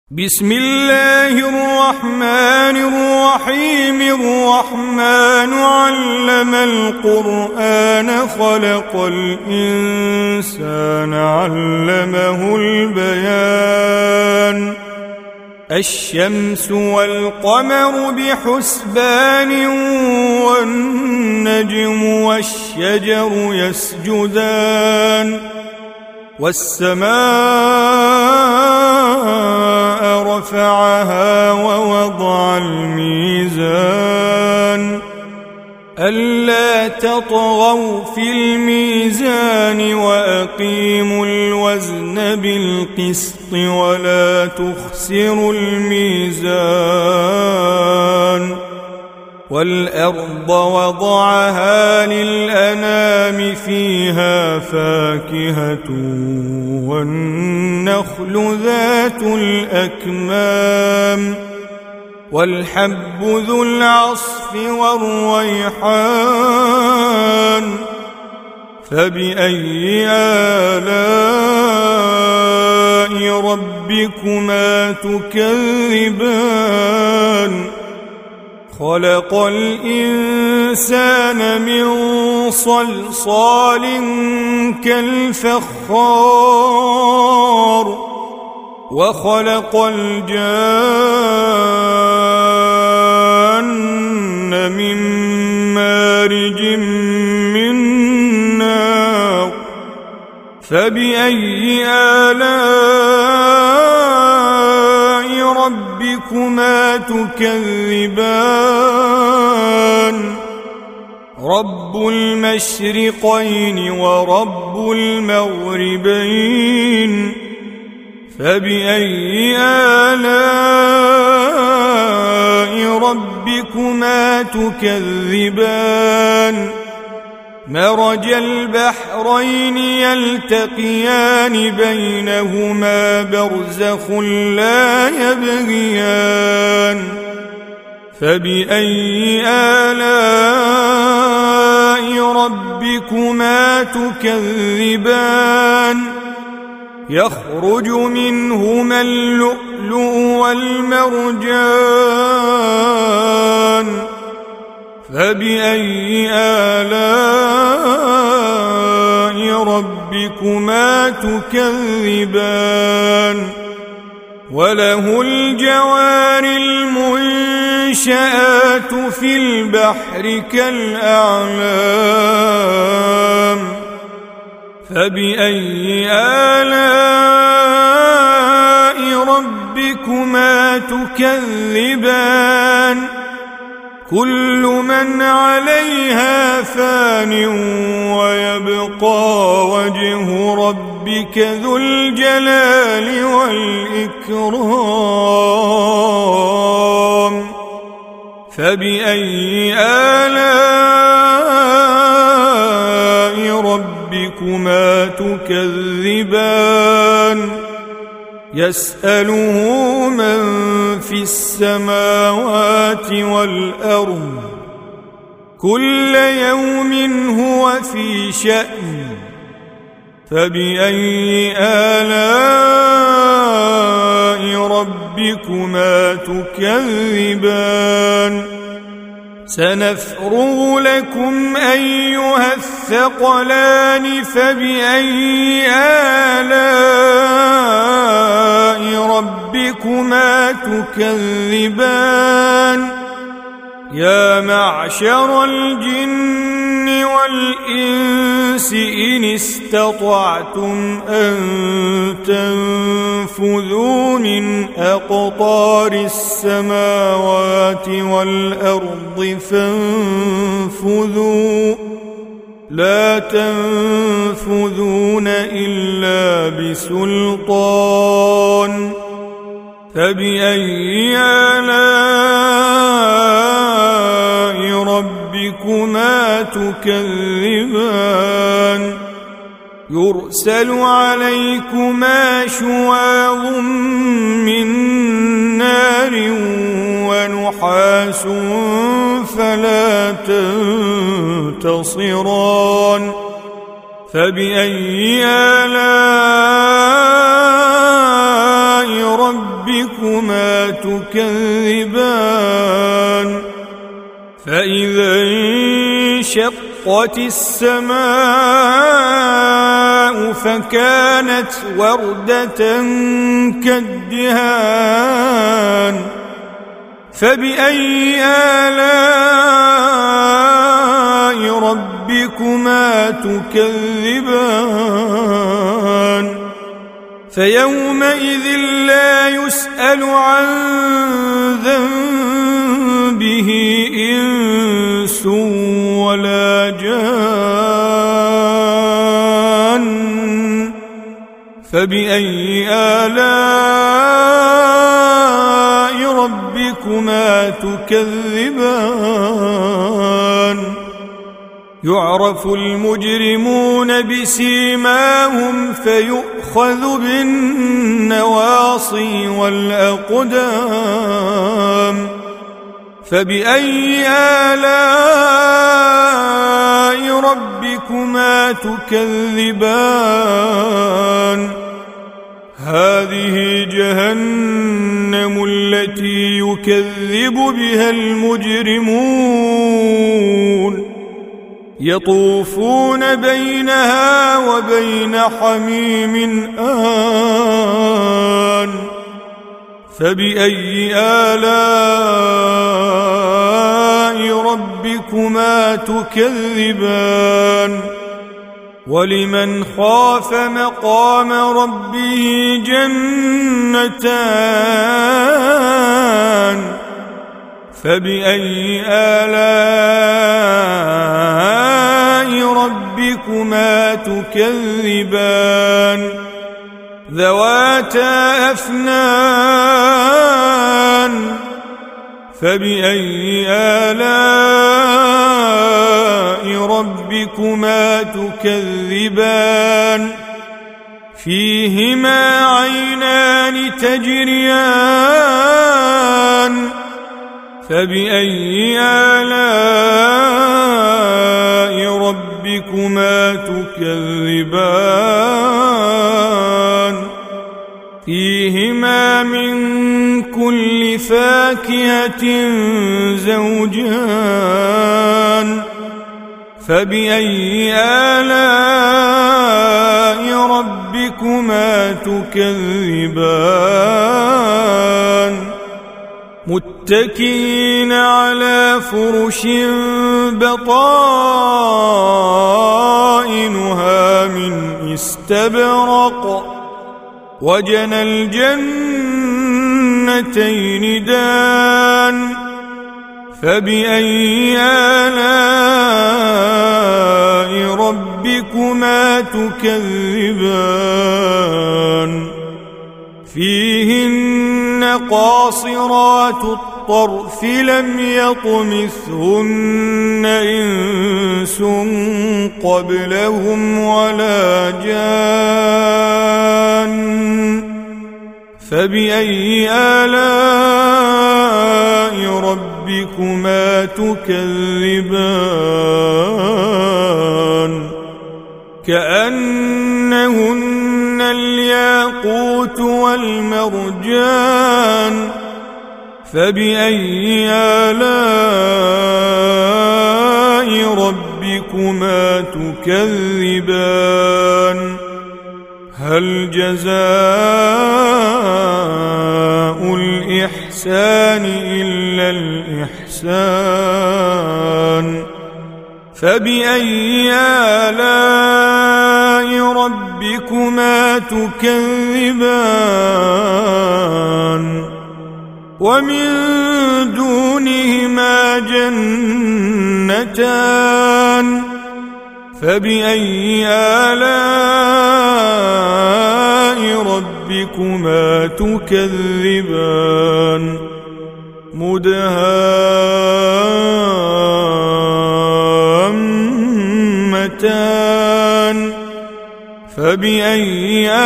بسم الله الرحمن الرحيم. الرحمن علم القرآن خلق الإنسان علمه البيان. الشمس والقمر بحسبان والنجم والشجر يسجدان والسماء رفعها ووضع الميزان ألا تطغوا في الميزان وأقيموا الوزن بالقسط ولا تخسروا الميزان. والأرض وضعها للأنام فيها فاكهة والنخل ذات الأكمام والحب ذو العصف والريحان. فبأي آلاء ربكما تكذبان؟ خلق الإنسان من صلصال كالفخار وخلق الجان من مارج من نار. فبأي آلاء ربكما تكذبان؟ رب المشرقين ورب المغربين. فبأي آلاء ربكما تكذبان؟ مرج البحرين يلتقيان بينهما برزخ لا يبغيان. فبأي آلاء ربكما تكذبان؟ يخرج منهما اللؤلؤ والمرجان. فبأي آلاء ربكما تكذبان؟ وله الجوار المنشآت في البحر كالأعلام. فبأي آلاء ربكما تكذبان؟ كل من عليها فان ويبقى وجه ربك ذو الجلال والإكرام. فبأي آلاء ربكما تكذبان؟ يسأله من في السماوات والأرض كل يوم هو في شأن. فبأي آلاء ربكما تكذبان؟ سنفرغ لكم أيها الثقلان. فبأي آلاء ربكما تكذبان؟ يا معشر الجن والإنس إن استطعتم أن تنفذوا من أقطار السماوات والأرض فانفذوا لا تنفذون إلا بسلطان. فبأي آلاء ربكما تكذبان؟ يرسل عليكما شواظ من نار ونحاس فلا تنتصران. فبأي آلاء ربكما ربكما تكذبان فإذا انشقت السماء فكانت وردة كالدهان فبأي آلاء ربكما تكذبان فيومئذ لا يسأل عن ذنبه إنس ولا جان فبأي آلاء ربكما تكذبان يعرف المجرمون بسيماهم فيؤخذ بالنواصي والأقدام فبأي آلاء ربكما تكذبان هذه جهنم التي يكذب بها المجرمون يطوفون بينها وبين حميم آن فبأي آلاء ربكما تكذبان ولمن خاف مقام ربه جنتان فبأي آلاء ربكما تكذبان ذواتا أفنان فبأي آلاء ربكما تكذبان فيهما عينان تجريان فبأي آلاء ربكما تكذبان فيهما من كل فاكهة زوجان فبأي آلاء ربكما تكذبان متكئين على فرش بطائنها من استبرق وجنى الجنتين دان فبأي آلاء ربكما تكذبان فيهن قاصرات الطرف لم يطمثهن إنس قبلهم ولا جان فبأي آلاء ربكما تكذبان كأنهن الياقوت والمرجان فبأي آلاء ربكما تكذبان هل جزاء الإحسان إلا الإحسان فبأي آلاء ربكما تكذبان ومن دونهما جنتان فبأي آلاء ربكما تكذبان مدهامتان فبأي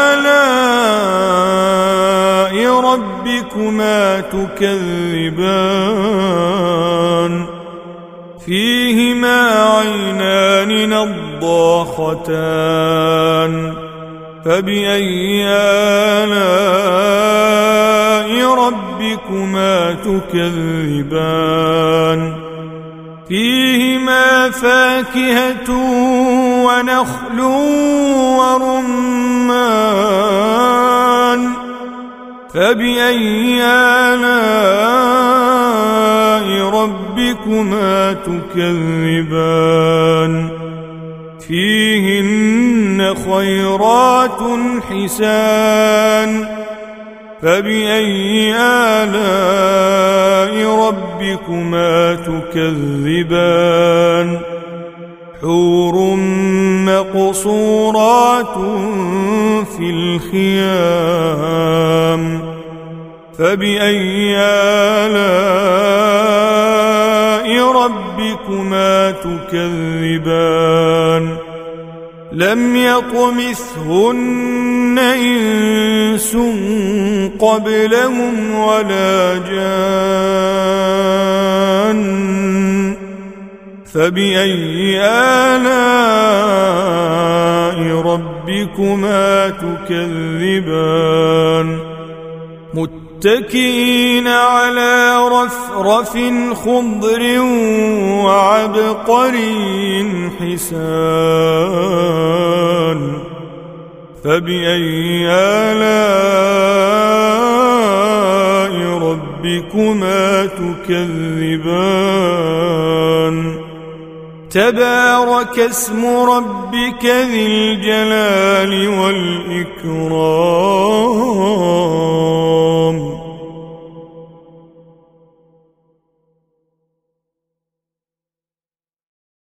آلاء ربكما تكذبان فيهما عينان نضاختان فبأي آلاء ربكما تكذبان فيهما فاكهة ونخل ورمان فبأي آلاء ربكما تكذبان فيهن خيرات حسان فبأي آلاء ربكما تكذبان حور مقصورات في الخيام فبأي آلاء ربكما تكذبان لم يطمثهن إنس قبلهم ولا جان فبأي آلاء ربكما تكذبان متكئين على رفرف خضر وعبقري حسان فبأي آلاء ربكما تكذبان تبارك اسم ربك ذي الجلال والإكرام